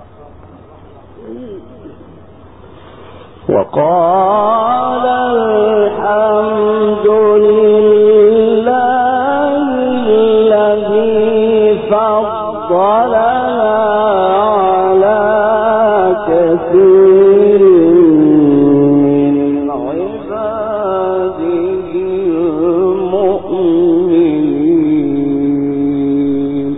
وقال الحمد لله الذي فضلنا على كثير من عباده المؤمنين.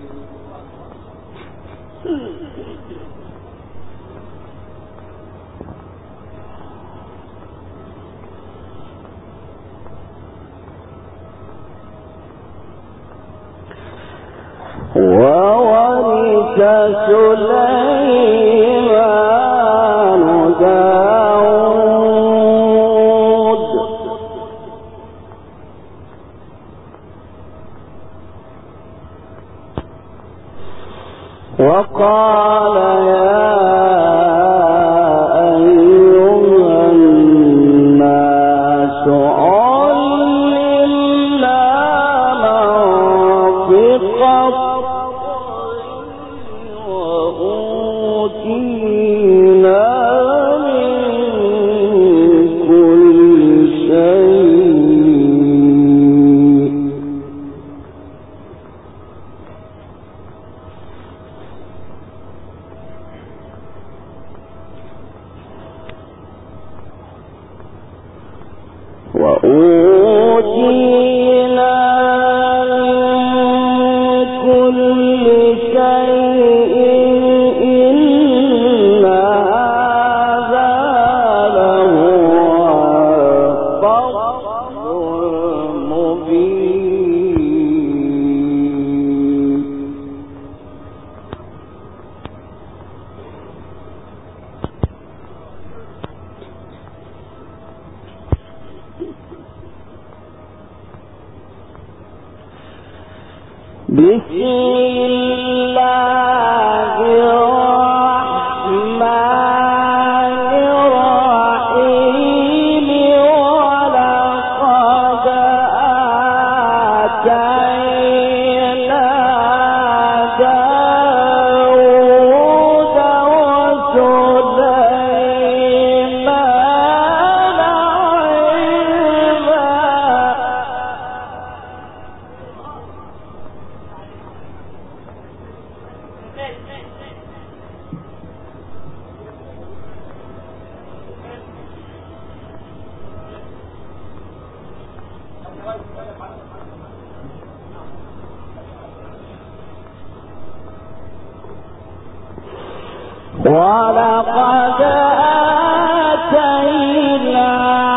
وورث سليمان داود وقال يا أيها الناس علمنا منطق وأوتينا من كل شيء إن هذا لهو الفضل المبين. بسم الله الرحمن الرحيم. ولقد آتينا داود وسليمان علما. ولقد آتينا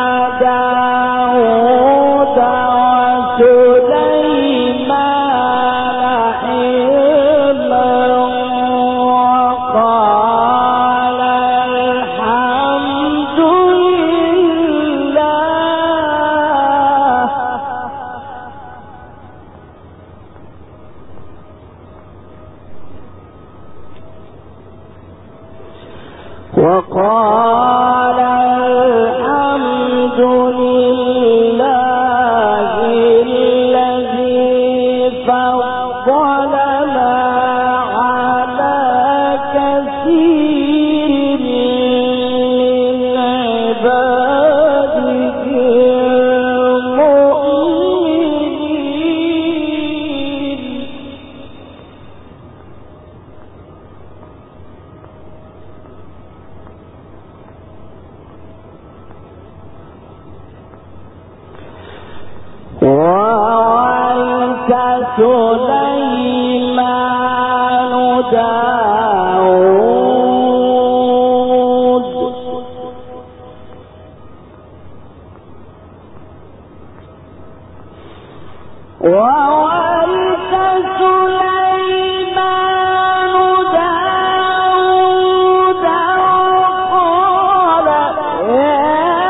داود وسليمان علما. وقال الحمد لله وقال الحمد لله الذي فضلنا على كثير من عباده المؤمنين. وورث سليمان داود وورث سليمان داود وقال يا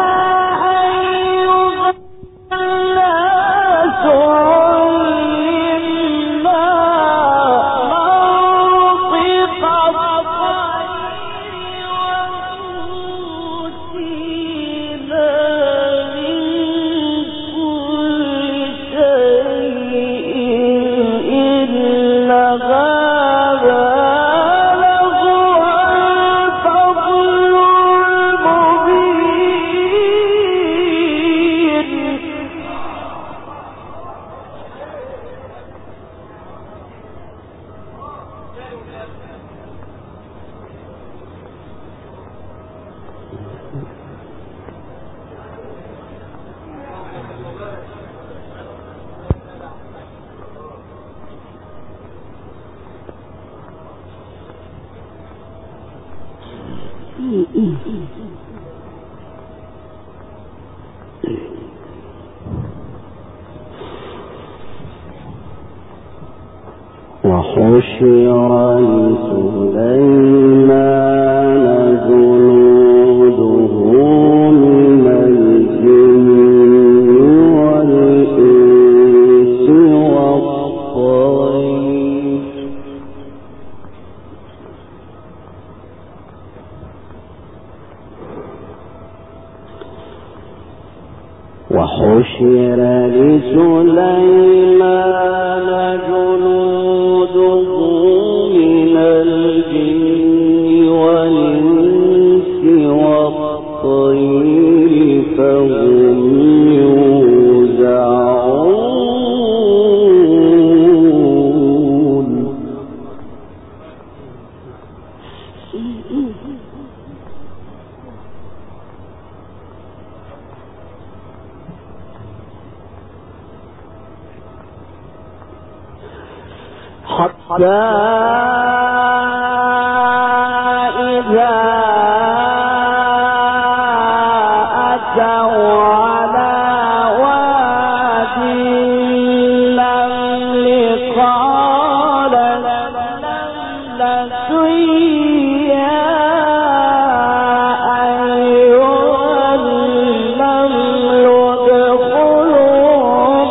أيها الناس علمنا منطق وحشر لسليمان جنوده من الجن والإنس والطير وحشر لسليمان جنوده من الجن والإنس والطير فهم يوزعون حتى إذا أتوا على وادي النمل قالت نملة يا أيها النمل ادخلوا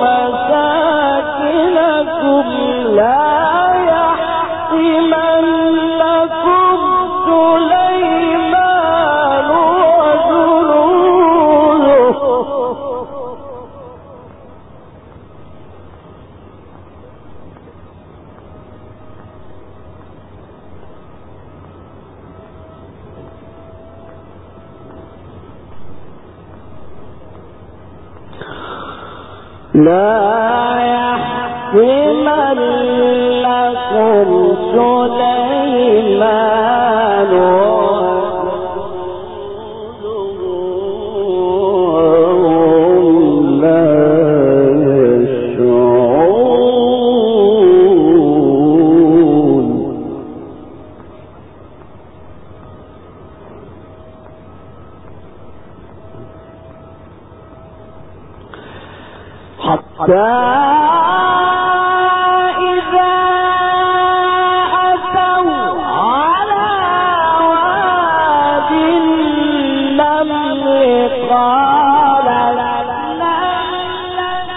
مساكنكم لا يحطمنكم سليمان وجنوده لا يحطمنكم سليمان وجنوده وهم لا يشعرون حتى إذا أتوا على وادي النمل قالت نملة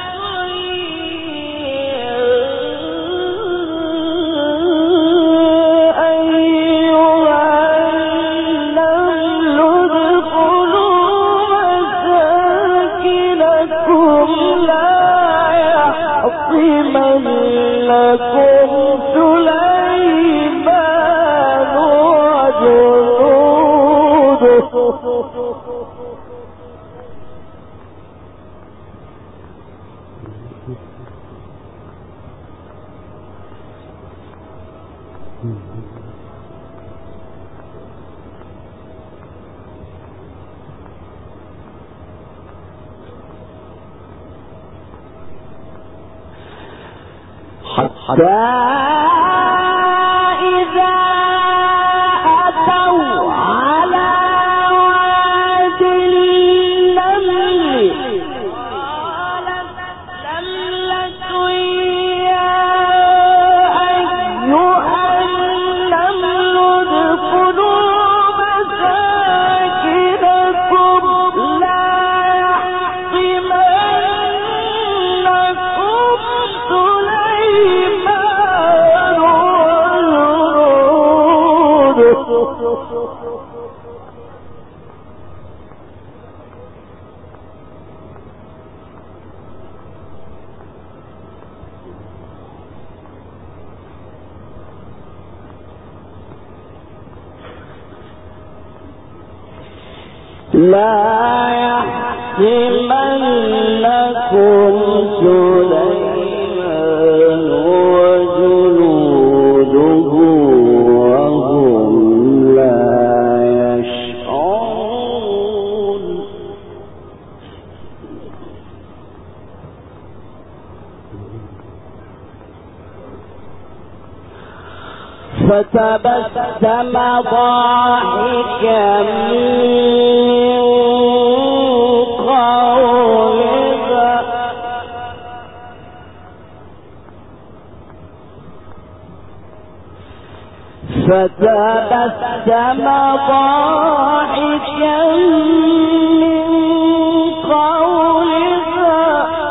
أيها النمل ادخلوا مساكنكم لا يحطمنكم سليمان وجنوده حتى إذا أتوا على وادي النمل قالت نملة يا أيها النمل ادخلوا مساكنكم لا يحطمنكم سليمان وجنوده لا يحطمنكم سليمان وجنوده وهم لا يشعرون فتبسم ضاحكا فتبسم ضاحكا من قولها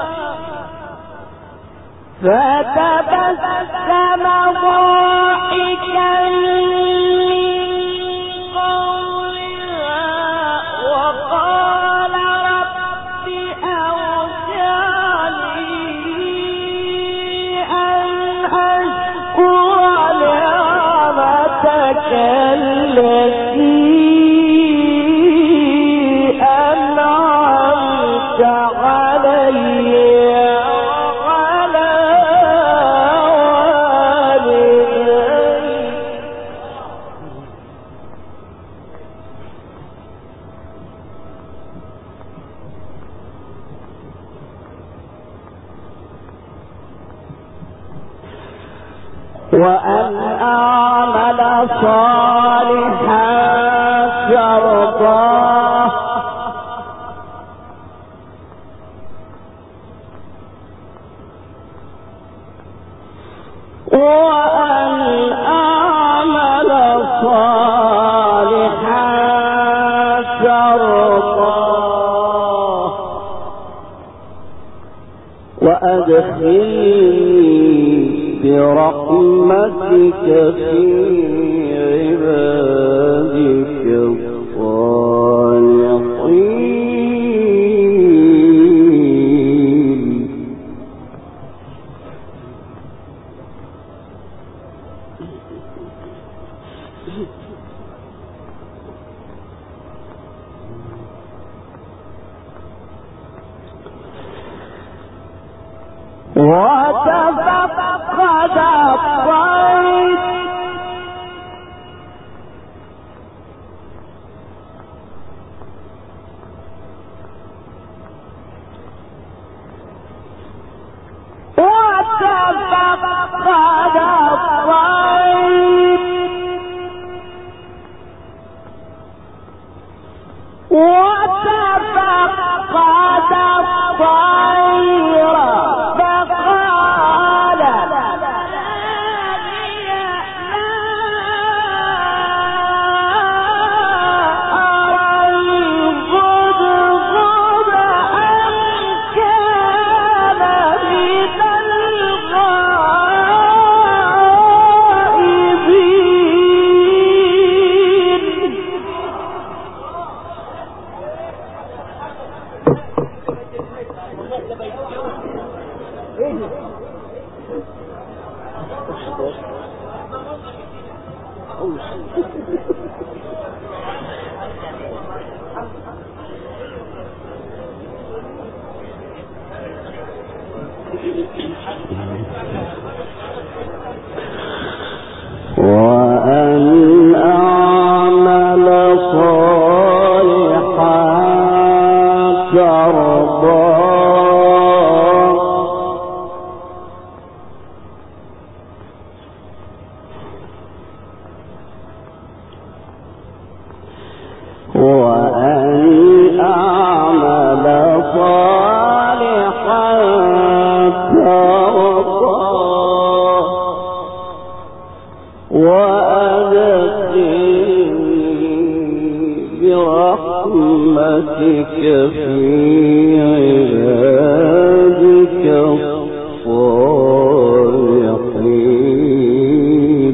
فتبسم ضاحكا من قولها وقال رب أوزعني أن أشكر نعمتك التي أنعمت علي وعلى والدي. وأن أعمل صالحا ترضاه وأن أعمل صالحا ترضاه وأدخلني برحمتك في عبادك الصالحين. وتفقد الطير وأن أعمل صالحا ترضاه وأن أعمل صالحا ترضاه وأدخلني برحمتك في عبادك الصالحين.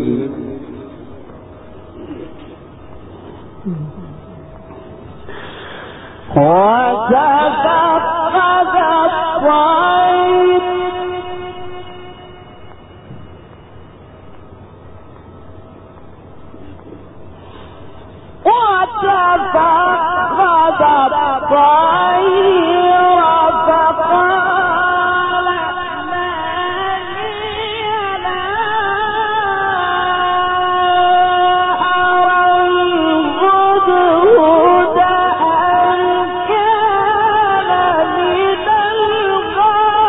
وتفقد الطير فقال ما لي لا أرى الهدهد أم كان من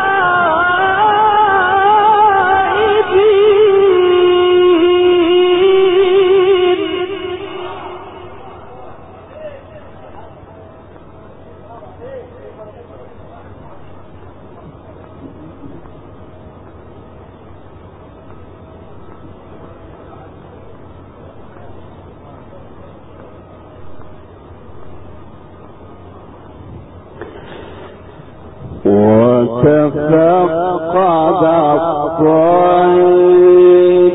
الغائبين. وتفقد الطير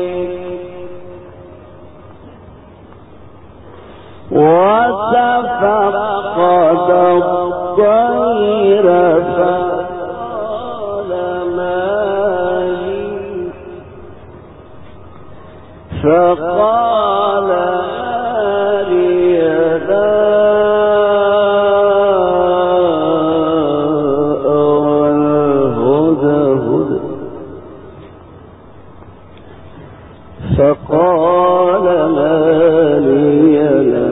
فقال لي لا أرى الهدهد فقال ما لي لا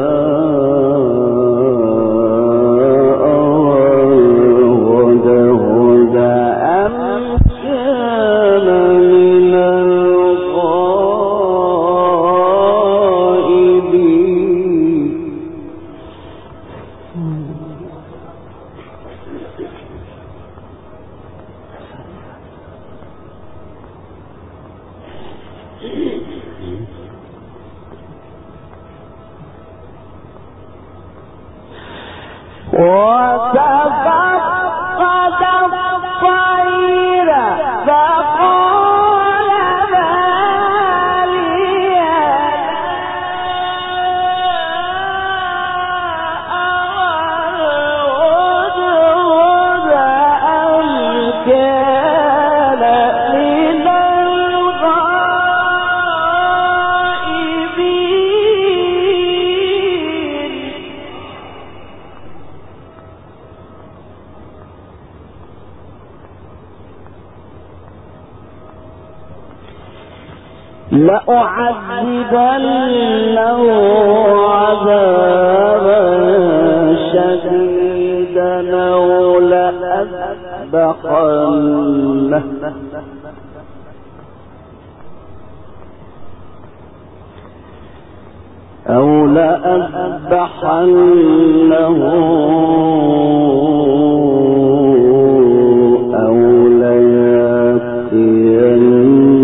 لأعذبنه عذابا شديدا أو لأذبحنه أو ليأتيني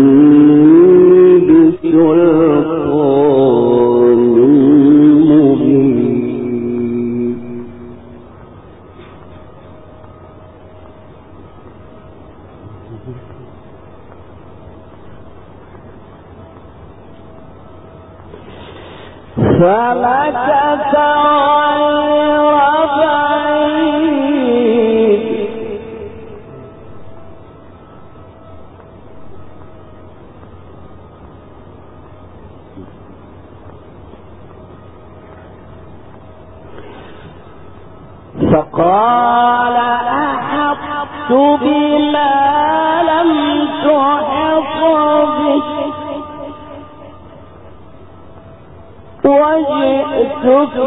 بسلطان مبين. فمكث غير بعيد فقال أحطت بما لم تحط به وجئتك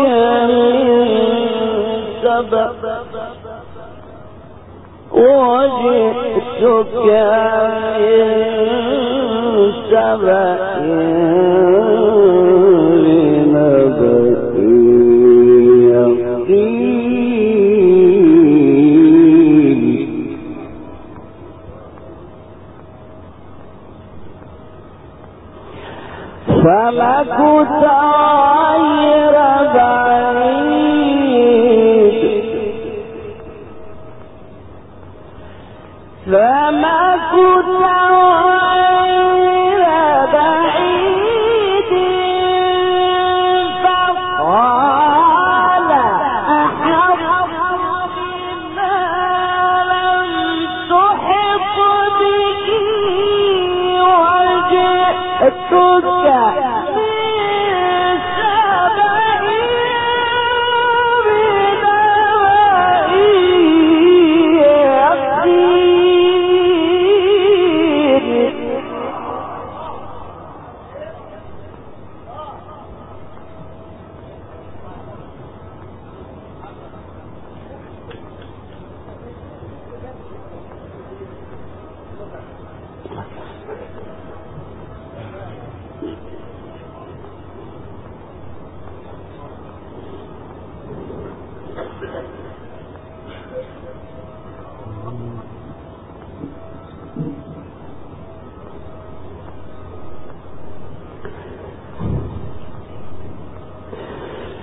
من سبأ لنبأ يقين. فمكث غير بعيد فقال أحط بما لم تحط به وجئتك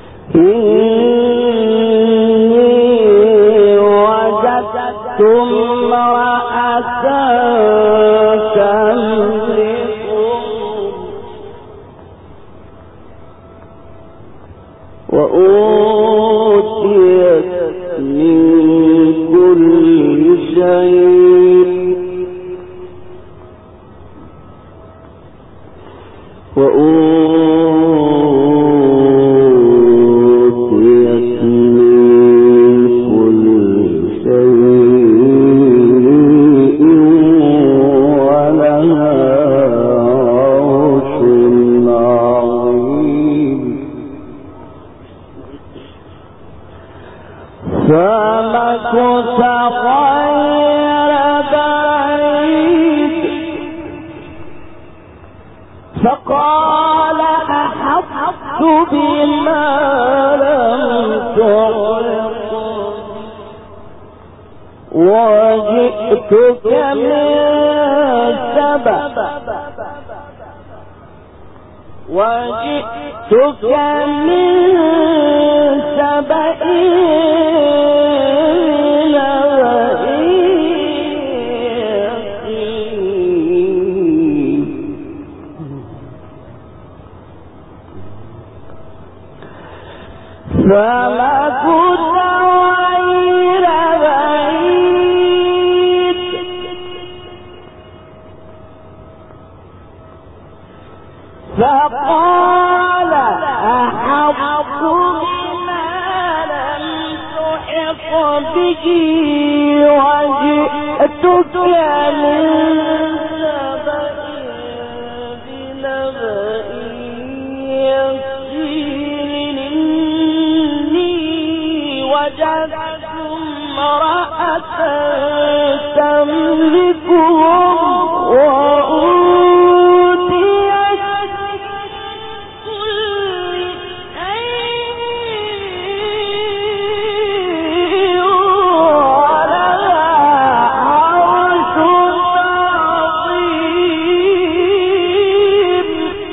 إني وجدت وأوتيت من كل شيء فقال أحطت بما لم تحط وجئتك من سبأ فمكث غير بعيد فقال أحط بما لم تحط به وجئتك من سبأ بنبأ يقين وجدت امرأة تملكهم وأوتيت كل شيء ولها عرش عظيم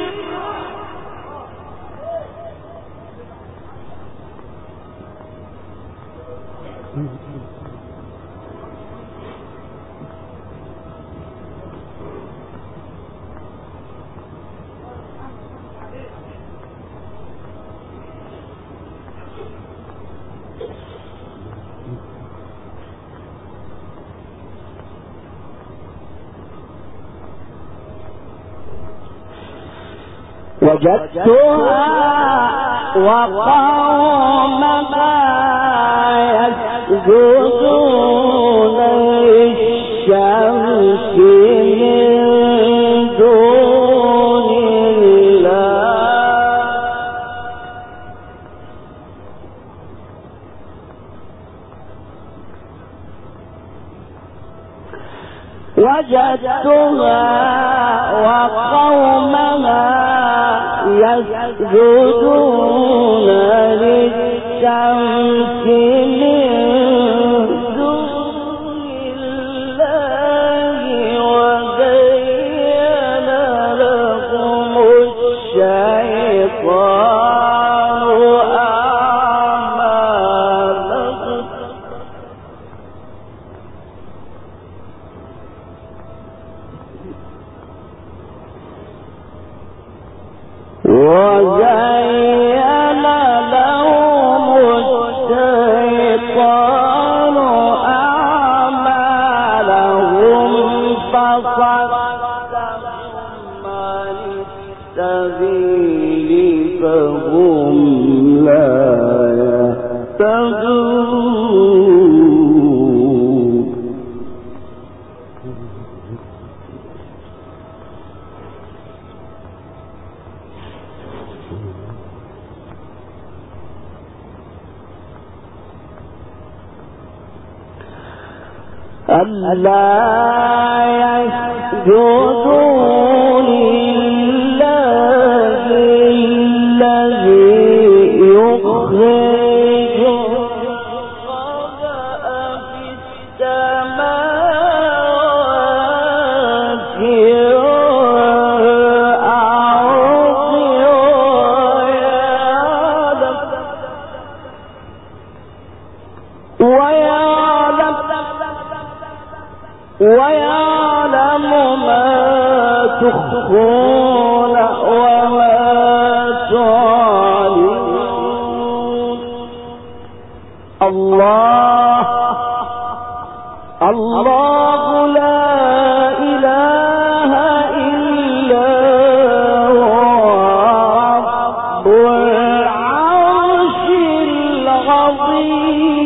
وجدتها وقومها يسجدون للشمس من دون الله وجدتها وقومها يسجدون للشمس من دون الله وزين لهم الشيطان أعمالهم وزين لهم الشيطان أعمالهم فصدهم عن السبيل فهم لا يهتدون ألا يسجدوا لله الذي يخرج الخبأ في السماوات والأرض ويعلم ما تخفون وما تعلنون الله الله لا إله إلا هو رب العرش العظيم.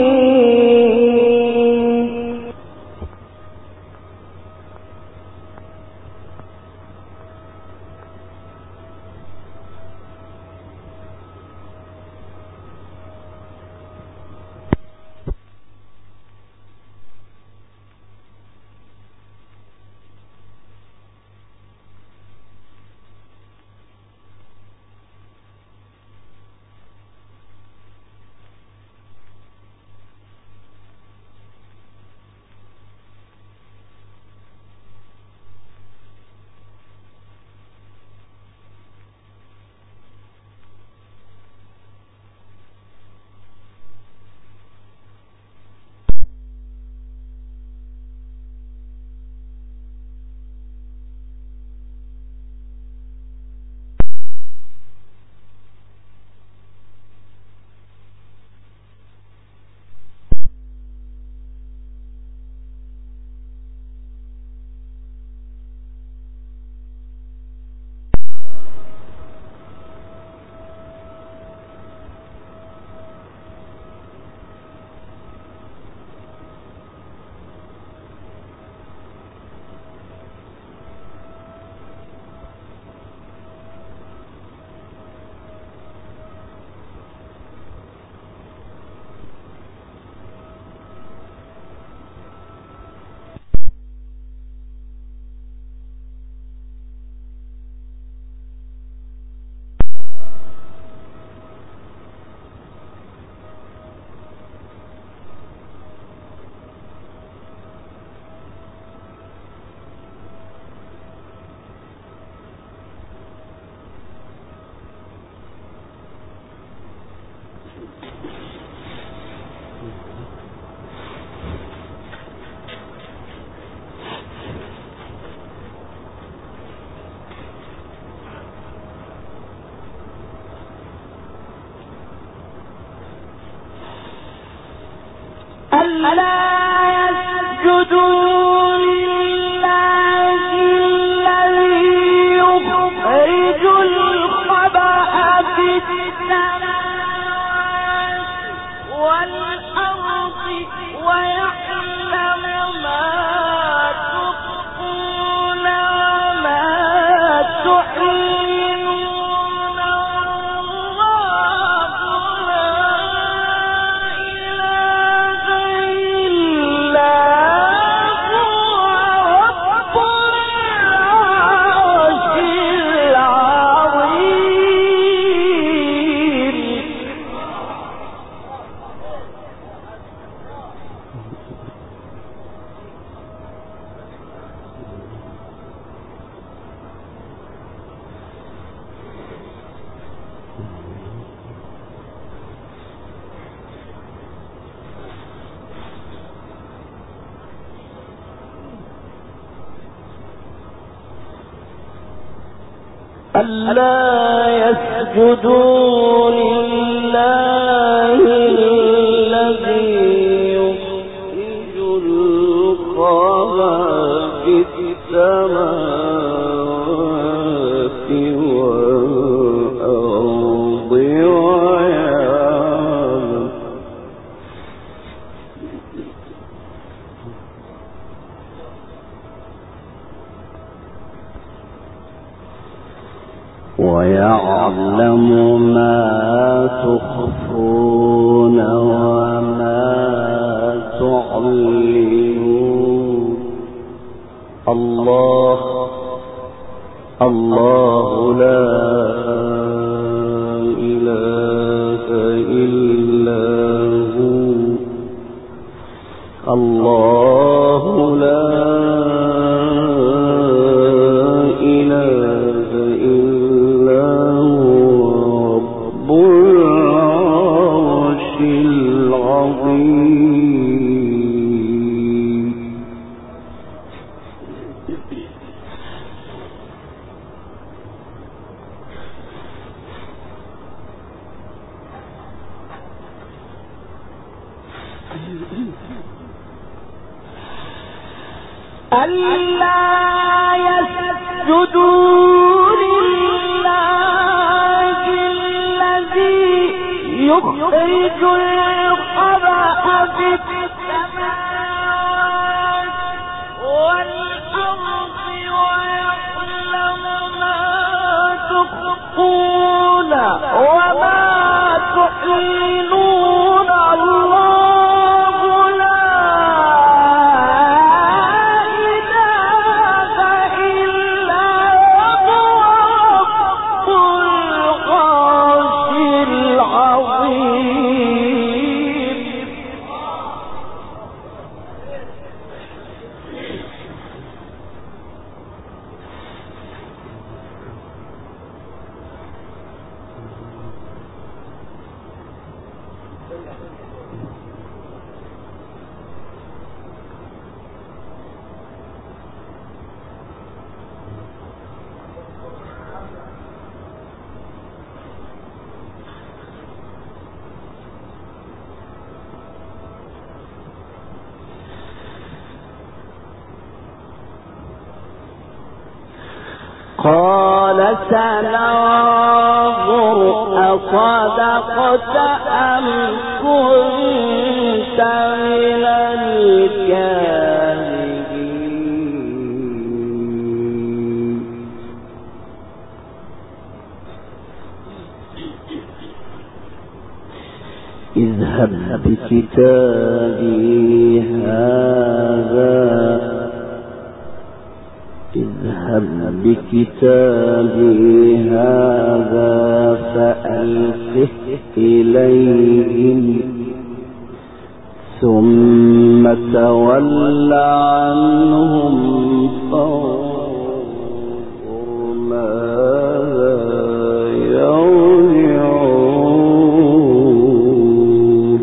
ألا يسجدوا لله الذي يخرج الخبأ في السماوات والأرض ويعلم ما تخفون وما تعلنون والله لا إله إلا هو رب العرش العظيم. ألا يسجدوا لله الذي يخرج الخبأ في السماوات والأرض ويعلم ما تخفون وما تعلنون. الله لا إله إلا هو الله لا إله إلا هو رب العرش العظيم. ألا يسجدوا لله الذي يخرج الخبأ في السماوات والأرض ويعلم ما تخفون وما تعلنون الله لا إله إلا هو رب العرش العظيم. قال سننظر أصدقت أم كنت من الكاذبين. اذهب بكتابي هذا فألقه إليهم ثم تول عنهم فانظر ماذا يرجعون.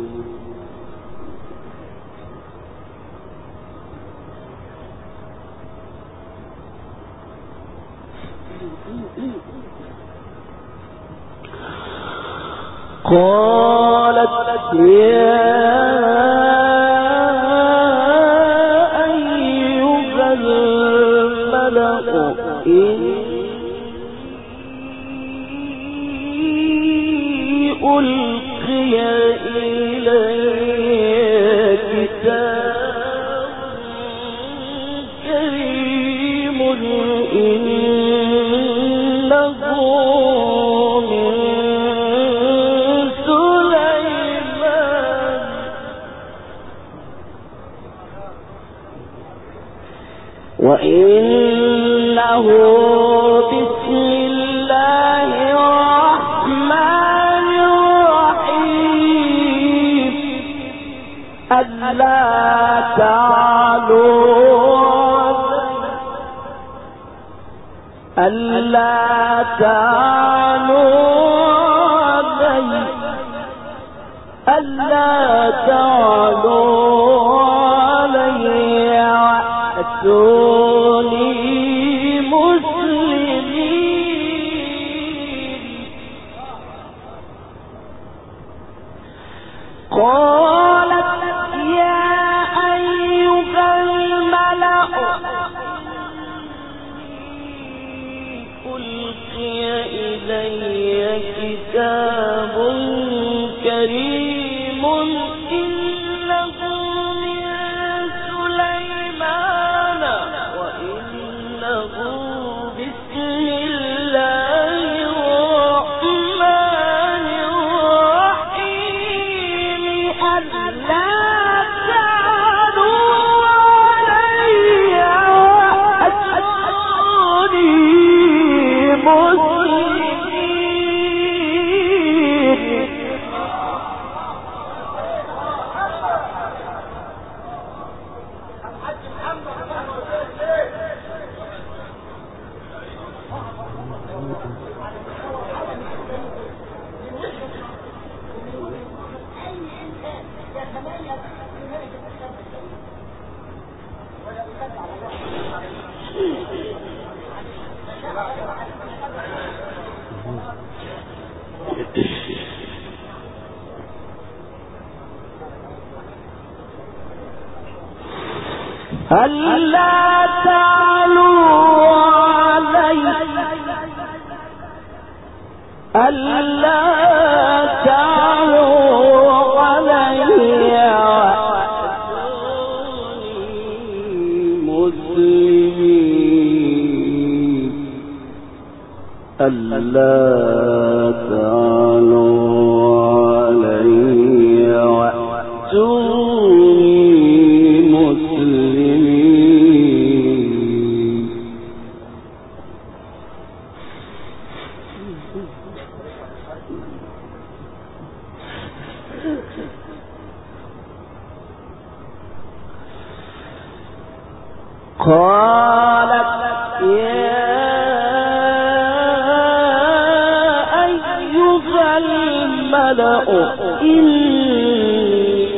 قالت يا أيها الملأ إني ألقي إلي كتاب كريم إنه وإنه بسم الله الرحمن الرحيم ألا تعلوا علي وأتوني مسلمين. قالت يا أيها الملأ ألقي إلي كتاب كريم إنه من سليمان وإنه بسم الله الرحمن الرحيم ألا تعلوا علي وأتوني مسلمين. ألا تعلوا علي ألا تعلوا علي مسلمين ألا تعلوا علي وأتوني مسلمين. قالت يا أيها الملأ إني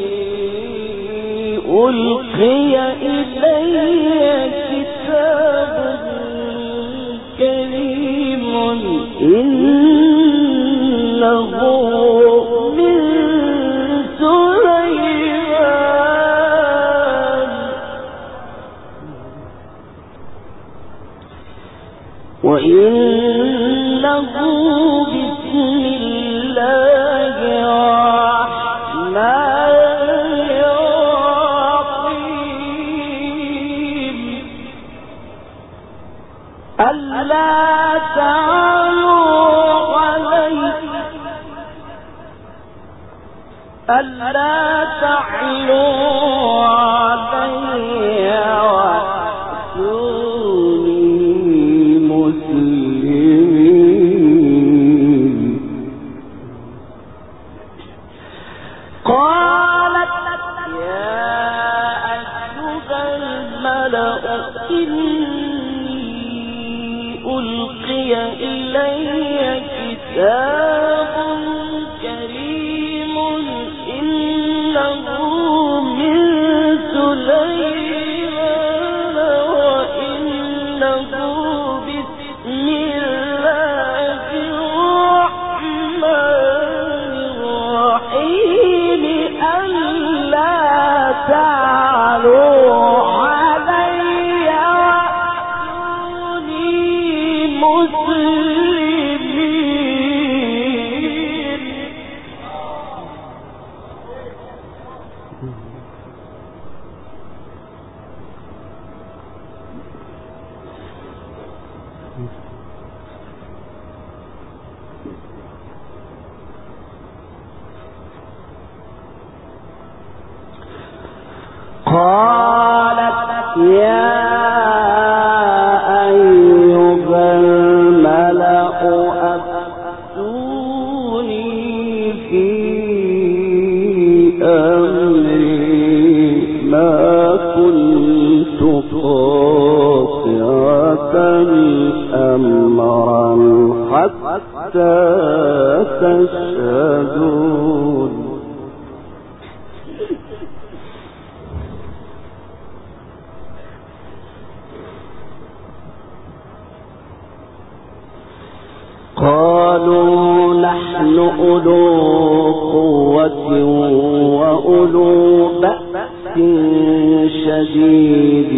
ألقي إلي كتاب كريم إنه من سليمان وإنه بسم الله الرحمن الرحيم ألا تعلوا علي ألا تعلوا علي وأتوني مسلمين. قالت يا أيها الملأ إني ألقي إلي كتاب كريم إنه من سليمان وإنه بسم الله الرحمن الرحيم ألا تعلوا علي وأتوني مسلمين. قالت يا أيها الملأ أفتوني في أمري ما كنت قاطعة أمرا حتى تشهدون. قالوا نحن أولو قوة وأولو بأس شديد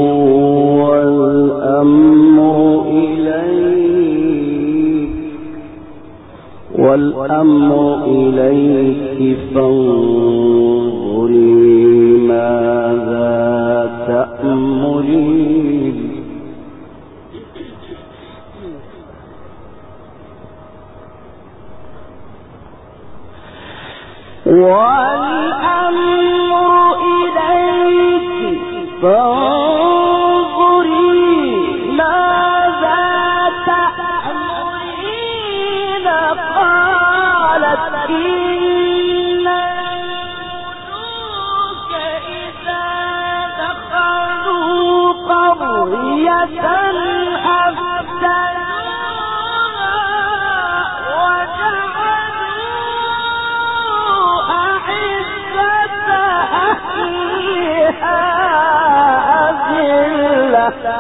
والأمر إليك فانظري ماذا تأمرين. والأمر إليك فانظري ماذا تأمرين. قالت إن الملوك إذا دخلوا قرية أفسدوها وجعلوا أعزة أهلها أذلة.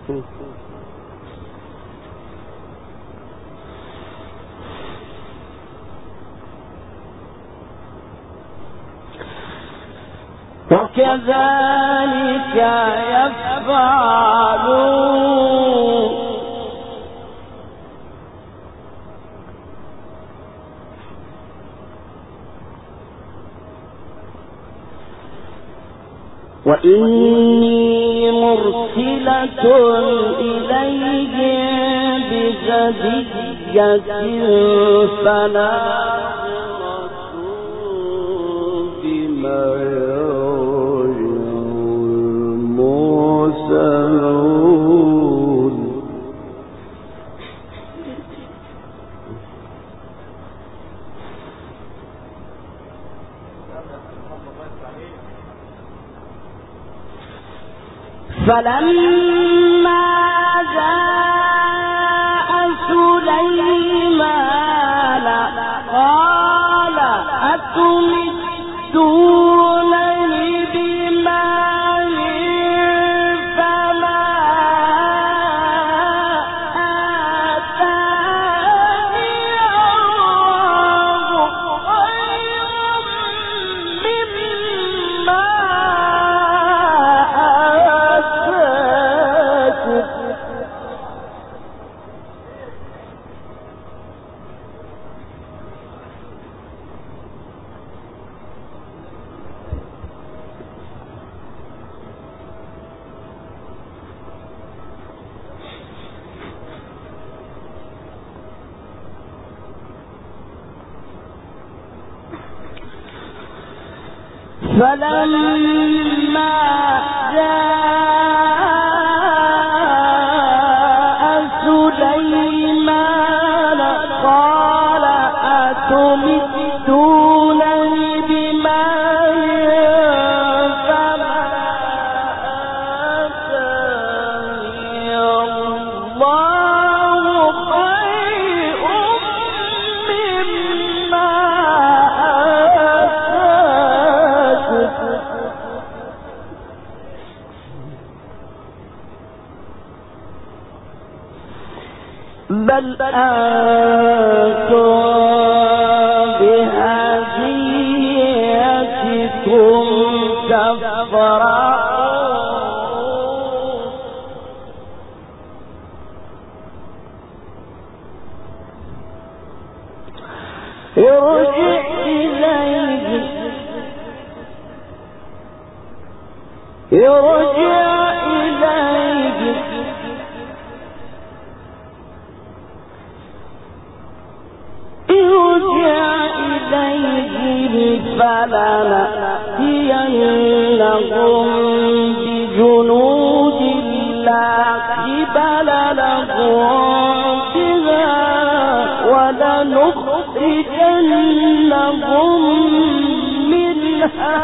وكذلك يفعلون وإني مرسلة إليهم بهدية فناظرة بما يرجع المرسلون فلما جاء سليمان قال أتمدونني بمال فما آتاني الله خير مما فلما جاء سليمان قال أتمدونني بمال فما آتاني الله خير مما بل أنتم بهديتكم تفرحون ارجع إليه فلنأتينهم بجنود لا قبل لهم بها ولنخرجنهم منها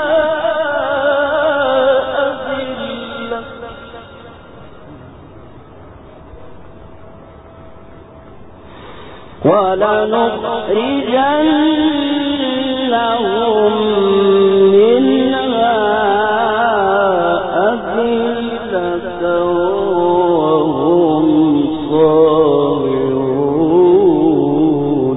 أذلة ولنخرجنهم منها أذلة وهم صاغرون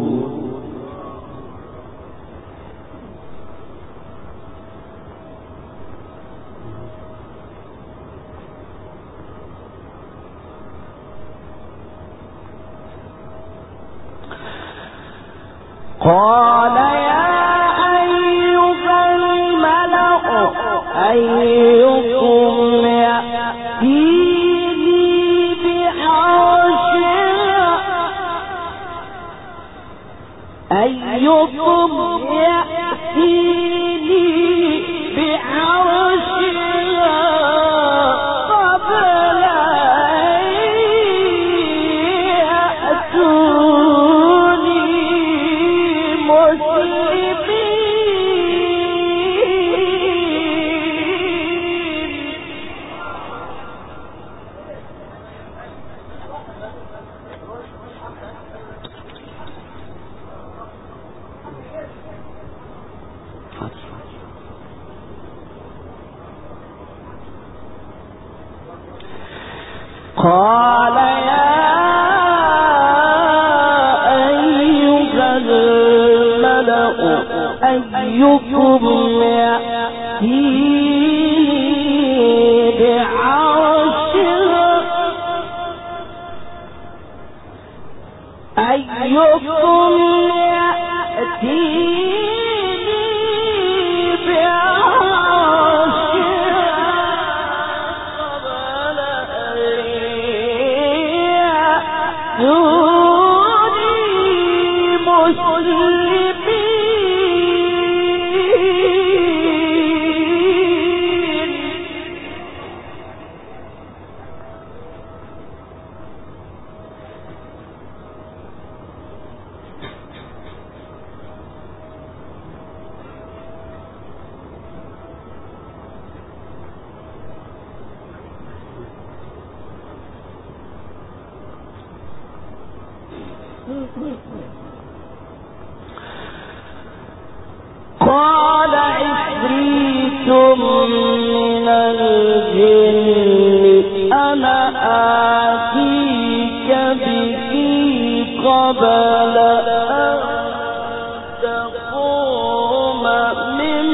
قال يا أيها الملأ أيكم يأتيني بعرشها قبل أن يأتوني مسلمين أيكم يأتيني بعرشها أيكم يأتيني قال عفريت من الجن أنا آتيك به قبل أن تقوم من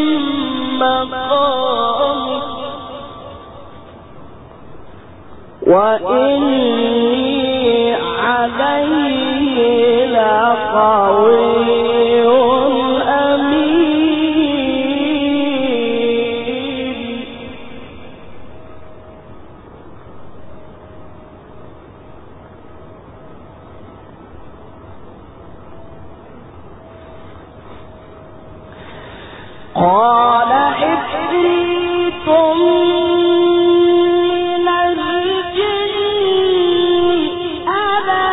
مقامك وإني عليه لقوي قال عفريت من الجن أنا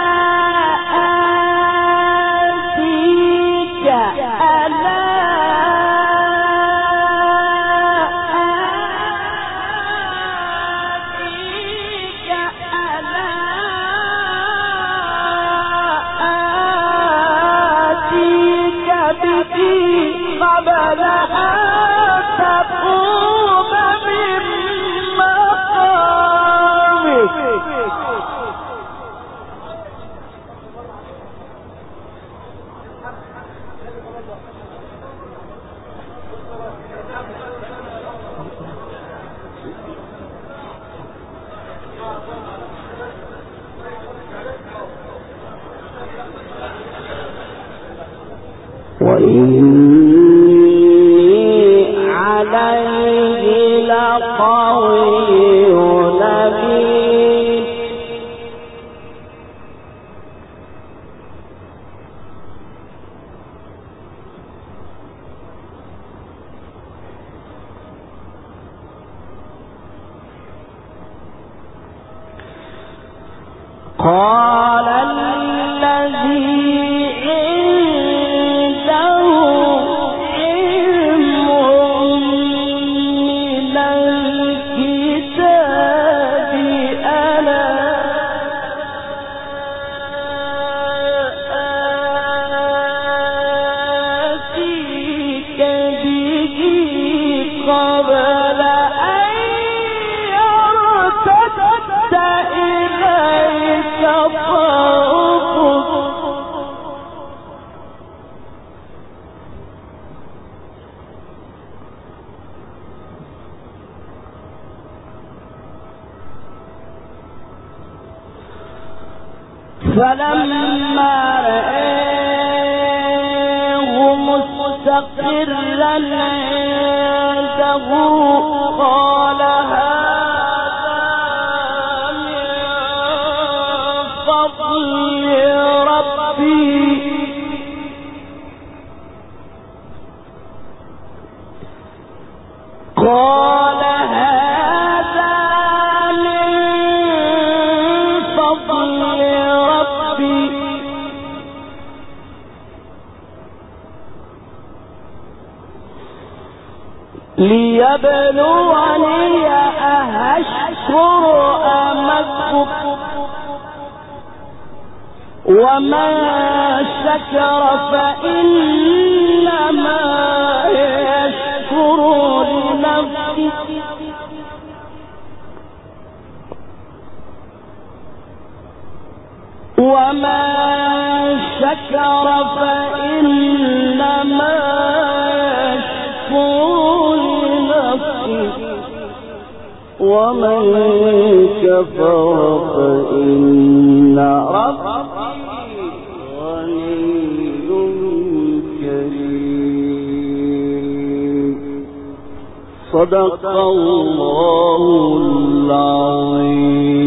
آتيك به قبل أن تقوم من مقامك وإني عليه لقوي أمين قال الذي فلما رآه مستقرا عنده قال هذا من فضل ربي قال هذا من فضل ربي ليبلوني أهشكر أم أكفر ومن شكر فإنما يشكر لنفسه ومن شكر فإنما ومن كفر فإن ربي غني كريم. صدق الله العظيم.